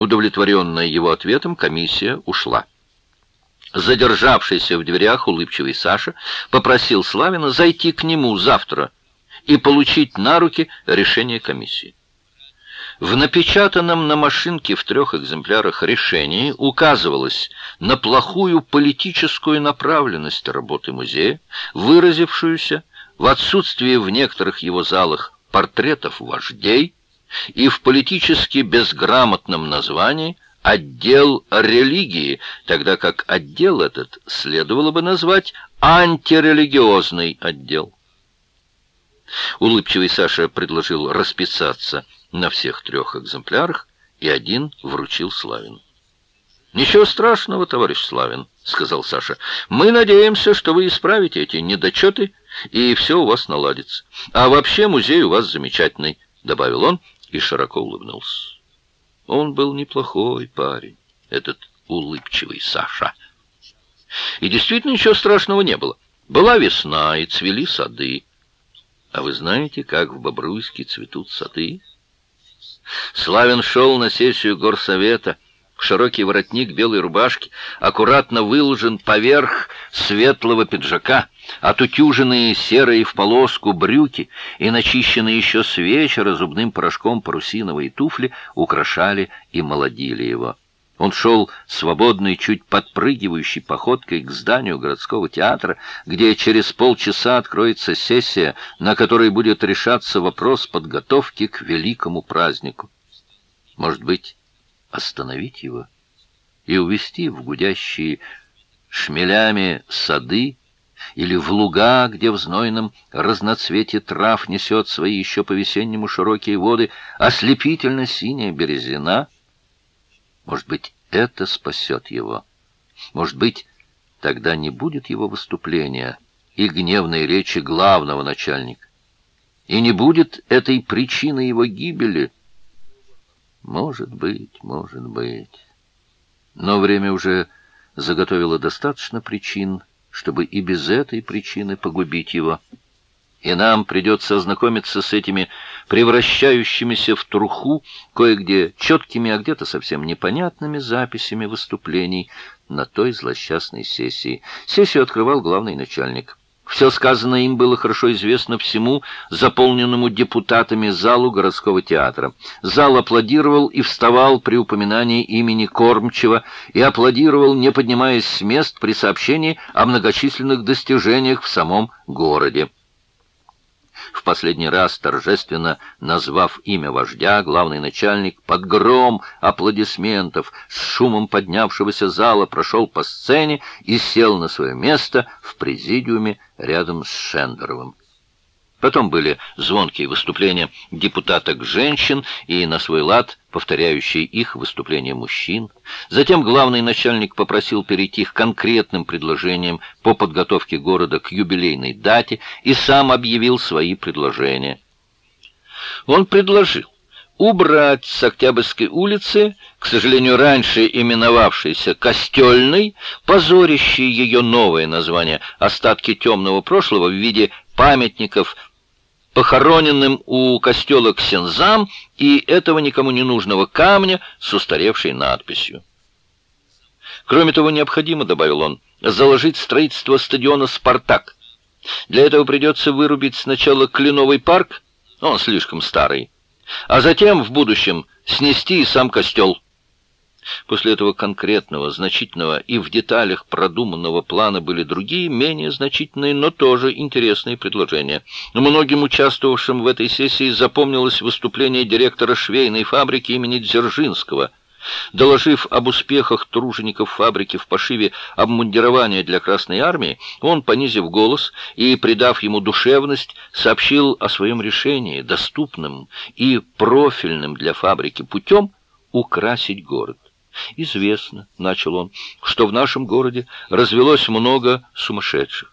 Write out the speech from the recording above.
Удовлетворенная его ответом, комиссия ушла. Задержавшийся в дверях улыбчивый Саша попросил Славина зайти к нему завтра и получить на руки решение комиссии. В напечатанном на машинке в 3 экземплярах решении указывалось на плохую политическую направленность работы музея, выразившуюся в отсутствии в некоторых его залах портретов вождей и в политически безграмотном названии «Отдел религии», тогда как отдел этот следовало бы назвать «Антирелигиозный отдел». Улыбчивый Саша предложил расписаться на всех 3 экземплярах и один вручил Славину. «Ничего страшного, товарищ Славин», — сказал Саша. «Мы надеемся, что вы исправите эти недочеты, и все у вас наладится. А вообще музей у вас замечательный», — добавил он и широко улыбнулся. Он был неплохой парень, этот улыбчивый Саша. И действительно ничего страшного не было. Была весна, и цвели сады. А вы знаете, как в Бобруйске цветут сады? Славин шел на сессию горсовета. Широкий воротник белой рубашки аккуратно выложен поверх светлого пиджака, отутюженные серые в полоску брюки и начищенные еще с вечера зубным порошком парусиновые туфли украшали и молодили его. Он шел свободной, чуть подпрыгивающей походкой к зданию городского театра, где через полчаса откроется сессия, на которой будет решаться вопрос подготовки к великому празднику. Может быть, остановить его и увести в гудящие шмелями сады или в луга, где в знойном разноцветии трав несет свои еще по-весеннему широкие воды ослепительно синяя березина? Может быть, это спасет его. Может быть, тогда не будет его выступления и гневной речи главного начальника, и не будет этой причины его гибели. Может быть. Но время уже заготовило достаточно причин, чтобы и без этой причины погубить его. И нам придется ознакомиться с этими превращающимися в труху, кое-где четкими, а где-то совсем непонятными записями выступлений на той злосчастной сессии. Сессию открывал главный начальник. Все сказанное им было хорошо известно всему заполненному депутатами залу городского театра. Зал аплодировал и вставал при упоминании имени Кормчева и аплодировал, не поднимаясь с мест, при сообщении о многочисленных достижениях в самом городе. В последний раз, торжественно назвав имя вождя, главный начальник под гром аплодисментов с шумом поднявшегося зала прошел по сцене и сел на свое место в президиуме рядом с Шендеровым. Потом были звонкие выступления депутаток-женщин и на свой лад повторяющие их выступления мужчин. Затем главный начальник попросил перейти к конкретным предложениям по подготовке города к юбилейной дате и сам объявил свои предложения. Он предложил убрать с Октябрьской улицы, к сожалению, раньше именовавшейся Костельной, позорящие ее новое название, остатки темного прошлого в виде памятников похороненным у костела ксензам и этого никому не нужного камня с устаревшей надписью. Кроме того, необходимо, добавил он, заложить строительство стадиона «Спартак». Для этого придется вырубить сначала Кленовый парк, он слишком старый, а затем в будущем снести и сам костел. После этого конкретного, значительного и в деталях продуманного плана были другие, менее значительные, но тоже интересные предложения. Многим участвовавшим в этой сессии запомнилось выступление директора швейной фабрики имени Дзержинского. Доложив об успехах тружеников фабрики в пошиве обмундирования для Красной Армии, он, понизив голос и придав ему душевность, сообщил о своем решении, доступным и профильным для фабрики путем украсить город. «Известно, — начал он, — что в нашем городе развелось много сумасшедших.